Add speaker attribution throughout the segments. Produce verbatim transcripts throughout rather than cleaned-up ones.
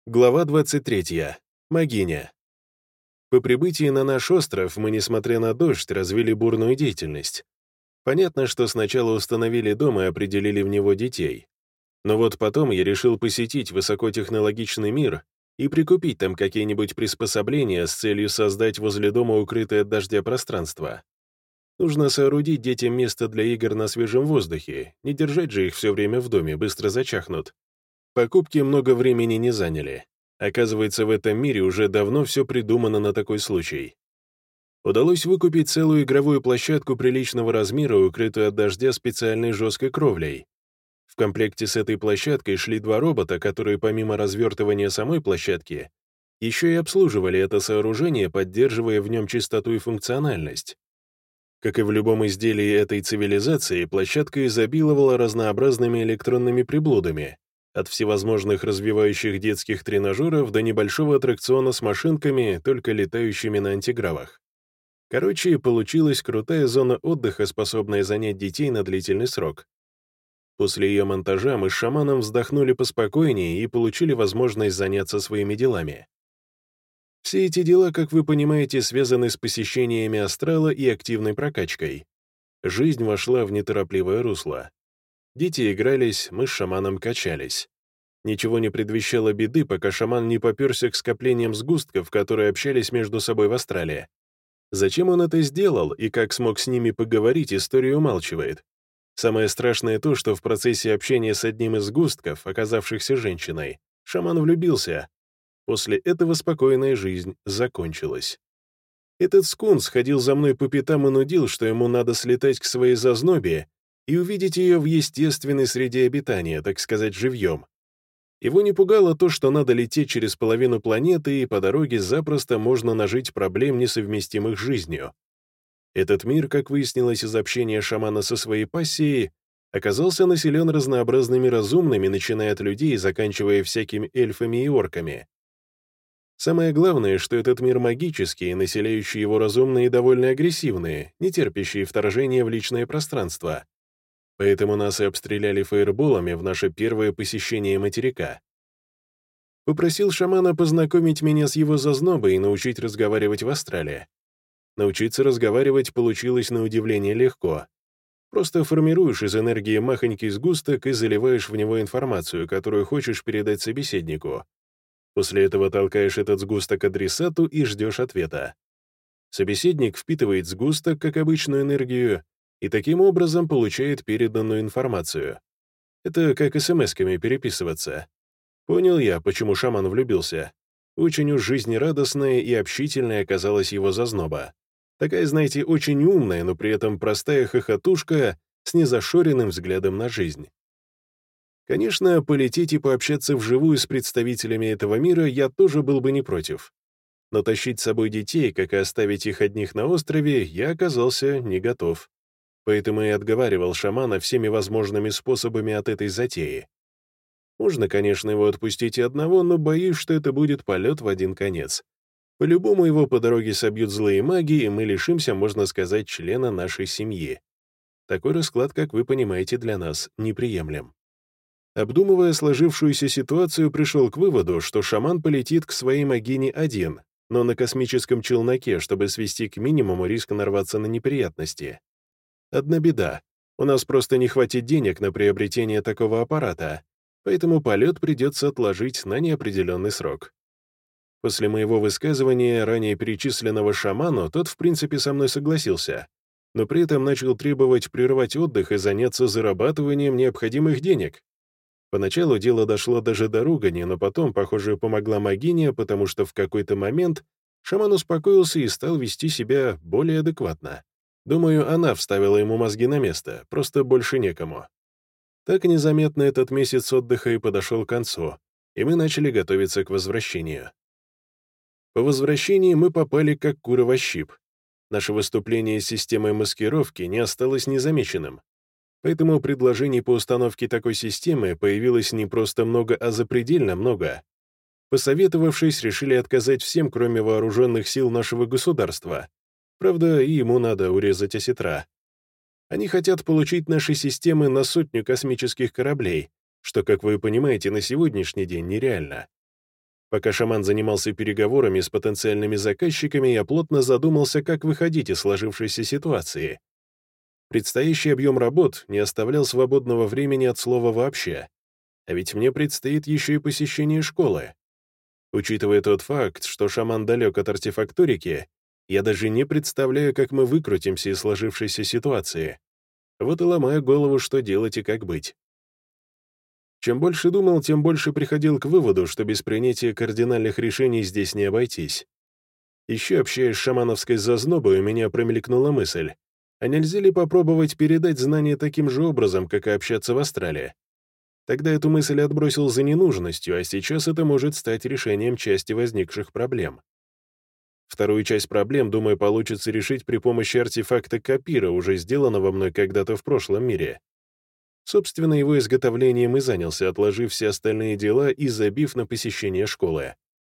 Speaker 1: Глава двадцать третья. Могиня. По прибытии на наш остров мы, несмотря на дождь, развили бурную деятельность. Понятно, что сначала установили дом и определили в него детей. Но вот потом я решил посетить высокотехнологичный мир и прикупить там какие-нибудь приспособления с целью создать возле дома укрытое от дождя пространство. Нужно соорудить детям место для игр на свежем воздухе, не держать же их все время в доме, быстро зачахнут. Покупки много времени не заняли. Оказывается, в этом мире уже давно все придумано на такой случай. Удалось выкупить целую игровую площадку приличного размера, укрытую от дождя специальной жесткой кровлей. В комплекте с этой площадкой шли два робота, которые помимо развертывания самой площадки, еще и обслуживали это сооружение, поддерживая в нем чистоту и функциональность. Как и в любом изделии этой цивилизации, площадка изобиловала разнообразными электронными приблудами, от всевозможных развивающих детских тренажеров до небольшого аттракциона с машинками, только летающими на антигравах. Короче, получилась крутая зона отдыха, способная занять детей на длительный срок. После ее монтажа мы с шаманом вздохнули поспокойнее и получили возможность заняться своими делами. Все эти дела, как вы понимаете, связаны с посещениями астрала и активной прокачкой. Жизнь вошла в неторопливое русло. Дети игрались, мы с шаманом качались. Ничего не предвещало беды, пока шаман не попёрся к скоплениям сгустков, которые общались между собой в астрале. Зачем он это сделал и как смог с ними поговорить, история умалчивает. Самое страшное то, что в процессе общения с одним из сгустков, оказавшихся женщиной, шаман влюбился. После этого спокойная жизнь закончилась. Этот скунс ходил за мной по пятам и нудил, что ему надо слетать к своей зазнобе и увидеть ее в естественной среде обитания, так сказать, живьем. Его не пугало то, что надо лететь через половину планеты, и по дороге запросто можно нажить проблем, несовместимых с жизнью. Этот мир, как выяснилось из общения шамана со своей пассией, оказался населен разнообразными разумными, начиная от людей и заканчивая всякими эльфами и орками. Самое главное, что этот мир магический, населяющий его разумные и довольно агрессивные, не терпящие вторжения в личное пространство. Поэтому нас и обстреляли фаерболами в наше первое посещение материка. Попросил шамана познакомить меня с его зазнобой и научить разговаривать в астрале. Научиться разговаривать получилось на удивление легко. Просто формируешь из энергии махонький сгусток и заливаешь в него информацию, которую хочешь передать собеседнику. После этого толкаешь этот сгусток адресату и ждешь ответа. Собеседник впитывает сгусток, как обычную энергию, и таким образом получает переданную информацию. Это как эс эм эсками переписываться. Понял я, почему шаман влюбился. Очень уж жизнерадостная и общительная оказалась его зазноба. Такая, знаете, очень умная, но при этом простая хохотушка с незашоренным взглядом на жизнь. Конечно, полететь и пообщаться вживую с представителями этого мира я тоже был бы не против. Но тащить с собой детей, как и оставить их одних на острове, я оказался не готов. Поэтому и отговаривал шамана всеми возможными способами от этой затеи. Можно, конечно, его отпустить и одного, но боюсь, что это будет полет в один конец. По-любому его по дороге собьют злые маги, и мы лишимся, можно сказать, члена нашей семьи. Такой расклад, как вы понимаете, для нас неприемлем. Обдумывая сложившуюся ситуацию, пришел к выводу, что шаман полетит к своей могине один, но на космическом челноке, чтобы свести к минимуму риск нарваться на неприятности. Одна беда. У нас просто не хватит денег на приобретение такого аппарата, поэтому полет придется отложить на неопределенный срок. После моего высказывания, ранее перечисленного шаману, тот в принципе со мной согласился, но при этом начал требовать прервать отдых и заняться зарабатыванием необходимых денег. Поначалу дело дошло даже до ругани, но потом, похоже, помогла могиня, потому что в какой-то момент шаман успокоился и стал вести себя более адекватно. Думаю, она вставила ему мозги на место, просто больше некому. Так незаметно этот месяц отдыха и подошел к концу, и мы начали готовиться к возвращению. По возвращении мы попали как куры во щип. Наше выступление с системой маскировки не осталось незамеченным. Поэтому предложений по установке такой системы появилось не просто много, а запредельно много. Посоветовавшись, решили отказать всем, кроме вооруженных сил нашего государства. Правда, и ему надо урезать осетра. Они хотят получить наши системы на сотню космических кораблей, что, как вы понимаете, на сегодняшний день нереально. Пока шаман занимался переговорами с потенциальными заказчиками, я плотно задумался, как выходить из сложившейся ситуации. Предстоящий объем работ не оставлял свободного времени от слова вообще. А ведь мне предстоит еще и посещение школы. Учитывая тот факт, что шаман далек от артефакторики, я даже не представляю, как мы выкрутимся из сложившейся ситуации. Вот и ломаю голову, что делать и как быть. Чем больше думал, тем больше приходил к выводу, что без принятия кардинальных решений здесь не обойтись. Еще общаясь с шамановской зазнобой, у меня промелькнула мысль, а нельзя ли попробовать передать знания таким же образом, как и общаться в астрале? Тогда эту мысль отбросил за ненужностью, а сейчас это может стать решением части возникших проблем. Вторую часть проблем, думаю, получится решить при помощи артефакта Капира, уже сделанного мной когда-то в прошлом мире. Собственно, его изготовлением и занялся, отложив все остальные дела и забив на посещение школы.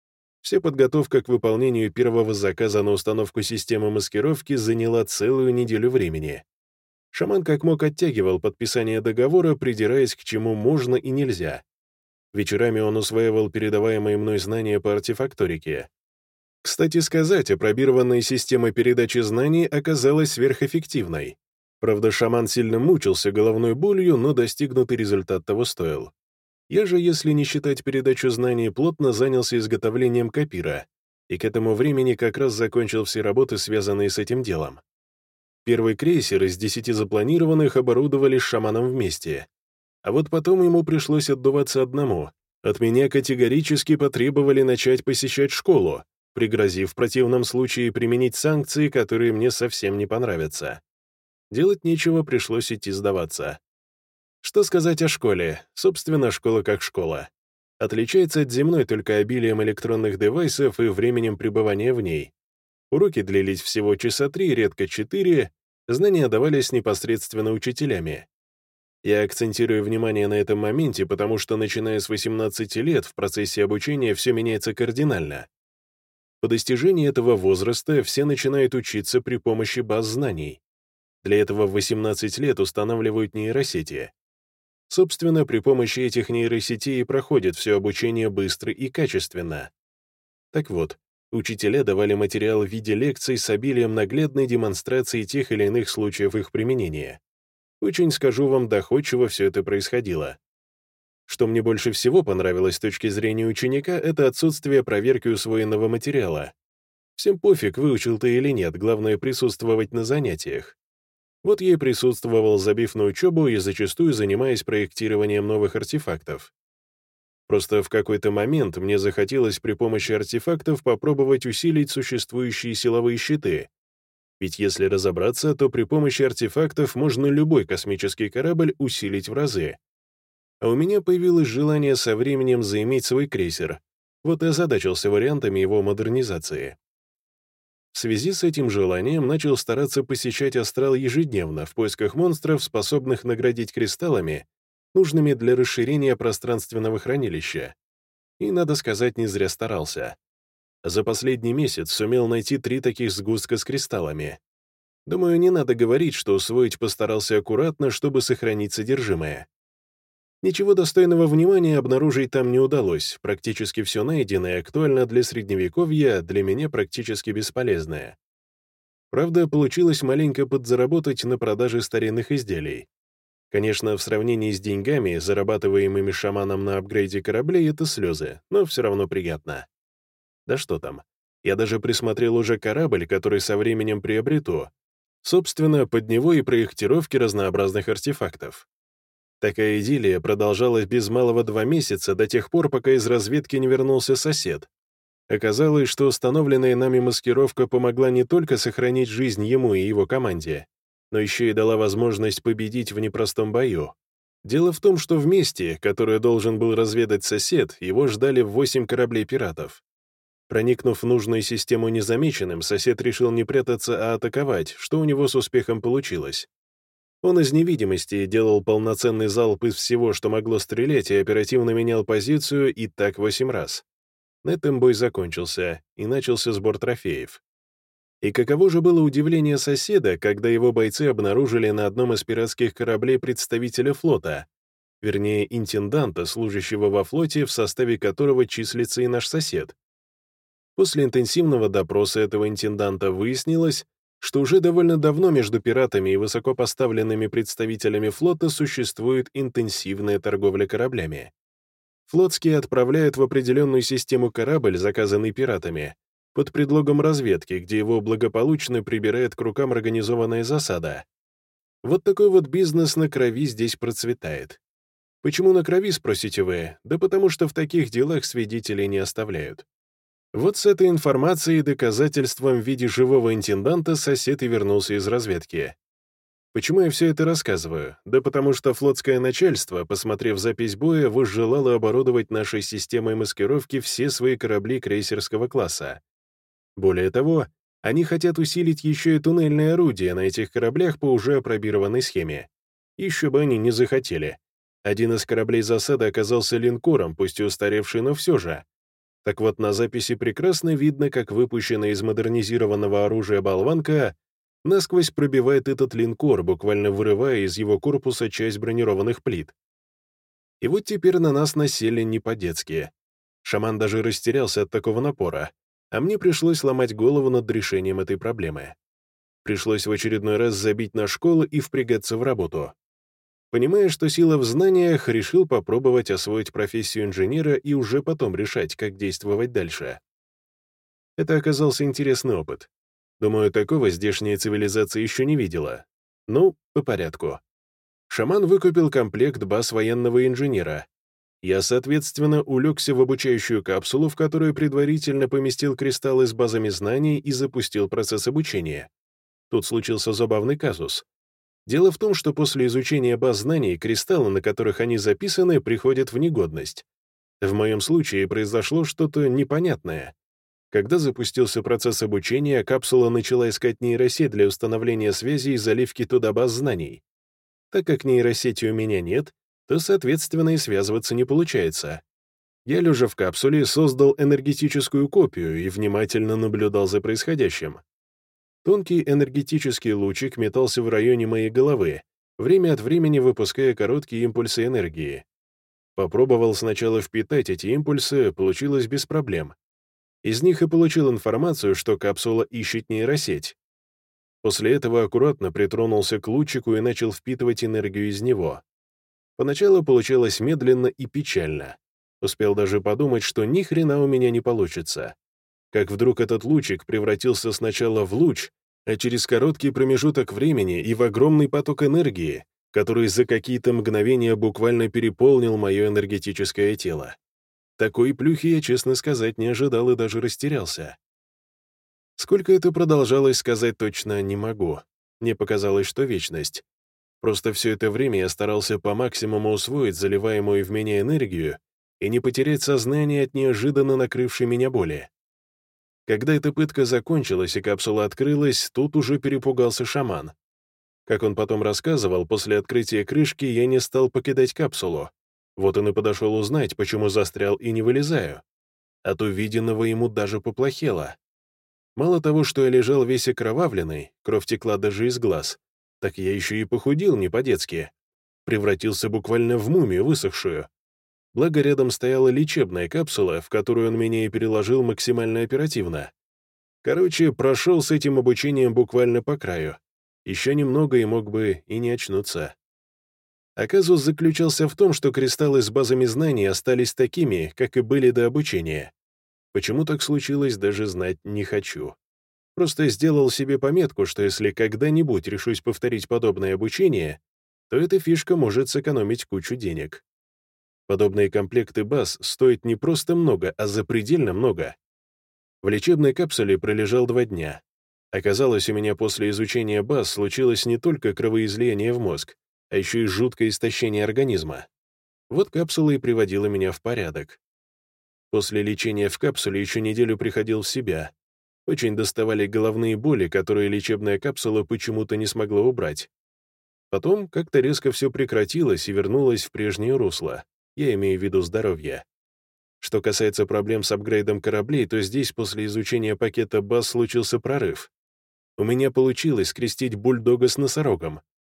Speaker 1: Вся подготовка к выполнению первого заказа на установку системы маскировки заняла целую неделю времени. Шаман как мог оттягивал подписание договора, придираясь к чему можно и нельзя. Вечерами он усваивал передаваемые мной знания по артефакторике. Кстати сказать, апробированная система передачи знаний оказалась сверхэффективной. Правда, шаман сильно мучился головной болью, но достигнутый результат того стоил. Я же, если не считать передачу знаний, плотно занялся изготовлением Капира, и к этому времени как раз закончил все работы, связанные с этим делом. Первый крейсер из десяти запланированных оборудовали с шаманом вместе. А вот потом ему пришлось отдуваться одному. От меня категорически потребовали начать посещать школу, пригрозив в противном случае применить санкции, которые мне совсем не понравятся. Делать нечего, пришлось идти сдаваться. Что сказать о школе? Собственно, школа как школа. Отличается от земной только обилием электронных девайсов и временем пребывания в ней. Уроки длились всего часа три, редко четыре, знания давались непосредственно учителями. Я акцентирую внимание на этом моменте, потому что, начиная с восемнадцати лет, в процессе обучения все меняется кардинально. По достижении этого возраста все начинают учиться при помощи баз знаний. Для этого в восемнадцать лет устанавливают нейросети. Собственно, при помощи этих нейросетей проходит все обучение быстро и качественно. Так вот, учителя давали материал в виде лекций с обилием наглядной демонстрации тех или иных случаев их применения. Очень, скажу вам, доходчиво все это происходило. Что мне больше всего понравилось с точки зрения ученика, это отсутствие проверки усвоенного материала. Всем пофиг, выучил ты или нет, главное присутствовать на занятиях. Вот я и присутствовал, забив на учебу и зачастую занимаясь проектированием новых артефактов. Просто в какой-то момент мне захотелось при помощи артефактов попробовать усилить существующие силовые щиты. Ведь если разобраться, то при помощи артефактов можно любой космический корабль усилить в разы. А у меня появилось желание со временем заиметь свой крейсер. Вот и озадачился вариантами его модернизации. В связи с этим желанием начал стараться посещать астрал ежедневно в поисках монстров, способных наградить кристаллами, нужными для расширения пространственного хранилища. И, надо сказать, не зря старался. За последний месяц сумел найти три таких сгустка с кристаллами. Думаю, не надо говорить, что усвоить постарался аккуратно, чтобы сохранить содержимое. Ничего достойного внимания обнаружить там не удалось, практически все найденное актуально для Средневековья, для меня практически бесполезное. Правда, получилось маленько подзаработать на продаже старинных изделий. Конечно, в сравнении с деньгами, зарабатываемыми шаманом на апгрейде кораблей, это слезы, но все равно приятно. Да что там, я даже присмотрел уже корабль, который со временем приобрету. Собственно, под него и проектировки разнообразных артефактов. Такая идиллия продолжалась без малого два месяца, до тех пор, пока из разведки не вернулся сосед. Оказалось, что установленная нами маскировка помогла не только сохранить жизнь ему и его команде, но еще и дала возможность победить в непростом бою. Дело в том, что в месте, которое должен был разведать сосед, его ждали восемь кораблей пиратов. Проникнув в нужную систему незамеченным, сосед решил не прятаться, а атаковать, что у него с успехом получилось. Он из невидимости делал полноценный залп из всего, что могло стрелять, и оперативно менял позицию, и так восемь раз. На этом бой закончился, и начался сбор трофеев. И каково же было удивление соседа, когда его бойцы обнаружили на одном из пиратских кораблей представителя флота. вернее, интенданта, служащего во флоте, в составе которого числится и наш сосед. После интенсивного допроса этого интенданта выяснилось, что уже довольно давно между пиратами и высокопоставленными представителями флота существует интенсивная торговля кораблями. Флотские отправляют в определенную систему корабль, заказанный пиратами, под предлогом разведки, где его благополучно прибирает к рукам организованная засада. Вот такой вот бизнес на крови здесь процветает. Почему на крови, спросите вы? Да потому что в таких делах свидетелей не оставляют. Вот с этой информацией и доказательством в виде живого интенданта сосед и вернулся из разведки. Почему я все это рассказываю? Да потому что флотское начальство, посмотрев запись боя, возжелало оборудовать нашей системой маскировки все свои корабли крейсерского класса. Более того, они хотят усилить еще и туннельные орудия на этих кораблях по уже опробированной схеме. Еще бы они не захотели. Один из кораблей засады оказался линкором, пусть и устаревший, но все же. Так вот, на записи прекрасно видно, как выпущенная из модернизированного оружия болванка насквозь пробивает этот линкор, буквально вырывая из его корпуса часть бронированных плит. И вот теперь на нас насели не по-детски. Шаман даже растерялся от такого напора, а мне пришлось ломать голову над решением этой проблемы. Пришлось в очередной раз забить на школу и впрягаться в работу. Понимая, что сила в знаниях, решил попробовать освоить профессию инженера и уже потом решать, как действовать дальше. Это оказался интересный опыт. Думаю, такого здешняя цивилизация еще не видела. Ну, по порядку. Шаман выкупил комплект баз военного инженера. Я, соответственно, улегся в обучающую капсулу, в которую предварительно поместил кристаллы с базами знаний и запустил процесс обучения. Тут случился забавный казус. Дело в том, что после изучения баз знаний кристаллы, на которых они записаны, приходят в негодность. В моем случае произошло что-то непонятное. Когда запустился процесс обучения, капсула начала искать нейросеть для установления связи и заливки туда баз знаний. Так как нейросети у меня нет, то, соответственно, и связываться не получается. Я, лежа в капсуле, создал энергетическую копию и внимательно наблюдал за происходящим. Тонкий энергетический лучик метался в районе моей головы, время от времени выпуская короткие импульсы энергии. Попробовал сначала впитать эти импульсы, получилось без проблем. Из них и получил информацию, что капсула ищет нейросеть. После этого аккуратно притронулся к лучику и начал впитывать энергию из него. Поначалу получалось медленно и печально. Успел даже подумать, что ни хрена у меня не получится. Как вдруг этот лучик превратился сначала в луч, а через короткий промежуток времени и в огромный поток энергии, который за какие-то мгновения буквально переполнил мое энергетическое тело. Такой плюхи я, честно сказать, не ожидал и даже растерялся. Сколько это продолжалось, сказать точно не могу. Мне показалось, что вечность. Просто все это время я старался по максимуму усвоить заливаемую в меня энергию и не потерять сознание от неожиданно накрывшей меня боли. Когда эта пытка закончилась и капсула открылась, тут уже перепугался шаман. Как он потом рассказывал, после открытия крышки я не стал покидать капсулу. Вот он и подошел узнать, почему застрял и не вылезаю. От увиденного ему даже поплохело. Мало того, что я лежал весь окровавленный, кровь текла даже из глаз, так я еще и похудел не по-детски. Превратился буквально в мумию высохшую. Благо, рядом стояла лечебная капсула, в которую он меня и переложил максимально оперативно. Короче, прошел с этим обучением буквально по краю. Еще немного и мог бы и не очнуться. А казус заключался в том, что кристаллы с базами знаний остались такими, как и были до обучения. Почему так случилось, даже знать не хочу. Просто сделал себе пометку, что если когда-нибудь решусь повторить подобное обучение, то эта фишка может сэкономить кучу денег. Подобные комплекты баз стоят не просто много, а запредельно много. В лечебной капсуле пролежал два дня. Оказалось, у меня после изучения баз случилось не только кровоизлияние в мозг, а еще и жуткое истощение организма. Вот капсула и приводила меня в порядок. После лечения в капсуле еще неделю приходил в себя. Очень доставали головные боли, которые лечебная капсула почему-то не смогла убрать. Потом как-то резко все прекратилось и вернулось в прежнее русло. Я имею в виду здоровье. Что касается проблем с апгрейдом кораблей, то здесь после изучения пакета баз случился прорыв. У меня получилось скрестить бульдога с носорогом.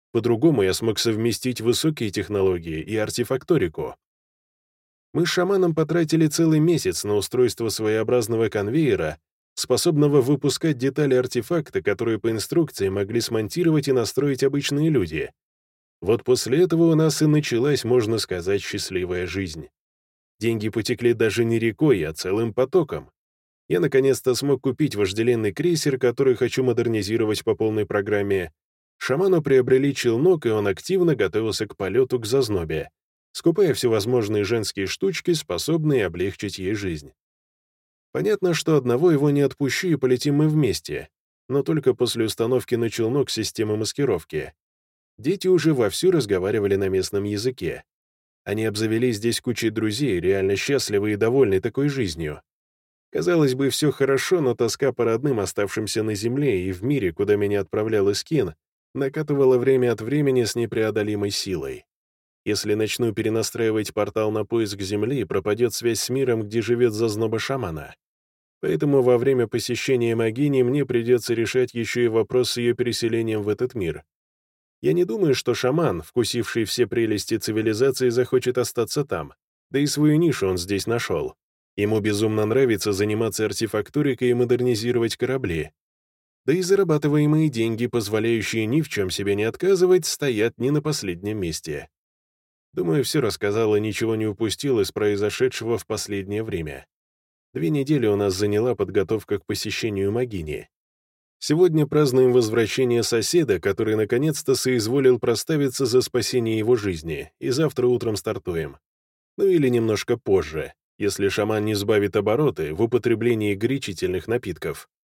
Speaker 1: По-другому я смог совместить высокие технологии и артефакторику. Мы с шаманом потратили целый месяц на устройство своеобразного конвейера, способного выпускать детали артефакта, которые по инструкции могли смонтировать и настроить обычные люди. Вот после этого у нас и началась, можно сказать, счастливая жизнь. Деньги потекли даже не рекой, а целым потоком. Я наконец-то смог купить вожделенный крейсер, который хочу модернизировать по полной программе. Шаману приобрели челнок, и он активно готовился к полету к зазнобе, скупая всевозможные женские штучки, способные облегчить ей жизнь. Понятно, что одного его не отпущу, и полетим мы вместе, но только после установки на челнок системы маскировки. Дети уже вовсю разговаривали на местном языке. Они обзавелись здесь кучей друзей, реально счастливы и довольны такой жизнью. Казалось бы, все хорошо, но тоска по родным, оставшимся на Земле и в мире, куда меня отправлял Искин, накатывала время от времени с непреодолимой силой. Если начну перенастраивать портал на поиск Земли, пропадет связь с миром, где живет зазноба шамана. Поэтому во время посещения Могини мне придется решать еще и вопрос с ее переселением в этот мир. Я не думаю, что шаман, вкусивший все прелести цивилизации, захочет остаться там. Да и свою нишу он здесь нашел. Ему безумно нравится заниматься артефакторикой и модернизировать корабли. Да и зарабатываемые деньги, позволяющие ни в чем себе не отказывать, стоят не на последнем месте. Думаю, все рассказал и ничего не упустил из произошедшего в последнее время. Две недели у нас заняла подготовка к посещению Могини. Сегодня празднуем возвращение соседа, который наконец-то соизволил проставиться за спасение его жизни, и завтра утром стартуем. Ну или немножко позже, если шаман не сбавит обороты в употреблении горячительных напитков.